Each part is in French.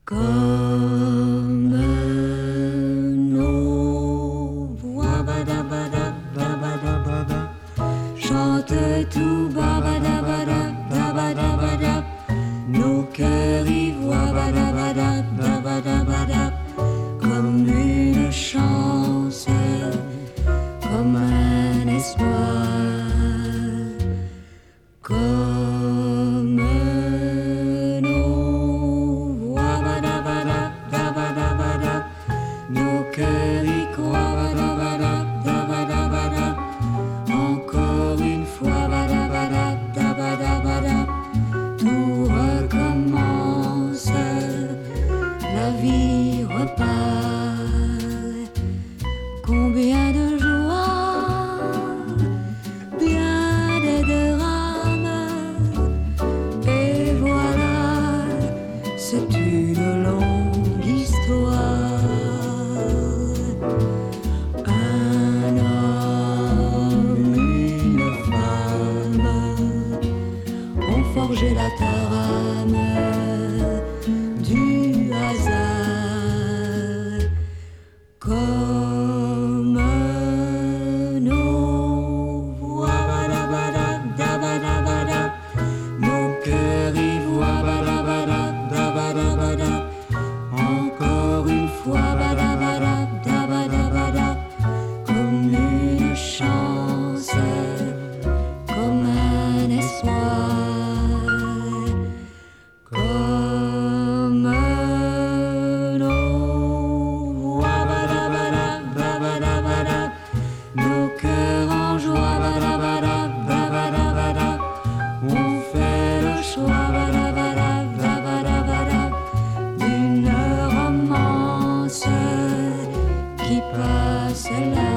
Comme nos voix badabada, chante tout babadabada, nos cœurs y voient badabada, comme une chance, comme un espoir, comme nos voix badabada, nos cœurs y croient badabada, encore une fois badabada, tout recommence, la vie repart. Combien de joie, bien des drames, et voilà, c'est une longue histoire. Un homme, une femme ont forgé la trame du hasard. Comme nos voix badabada, nos cœurs y voient badabada, encore une fois badabada, comme une chance, comme un espoir, comme nos voix badabada, nos cœurs en joie badabada, on fait le choix badabada, d'une romance qui passe là.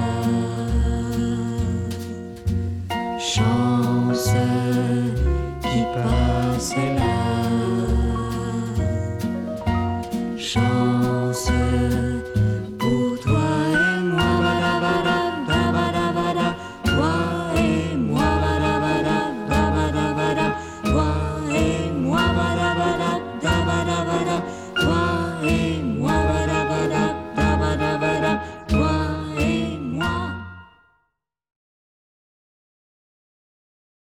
Chance qui passe là.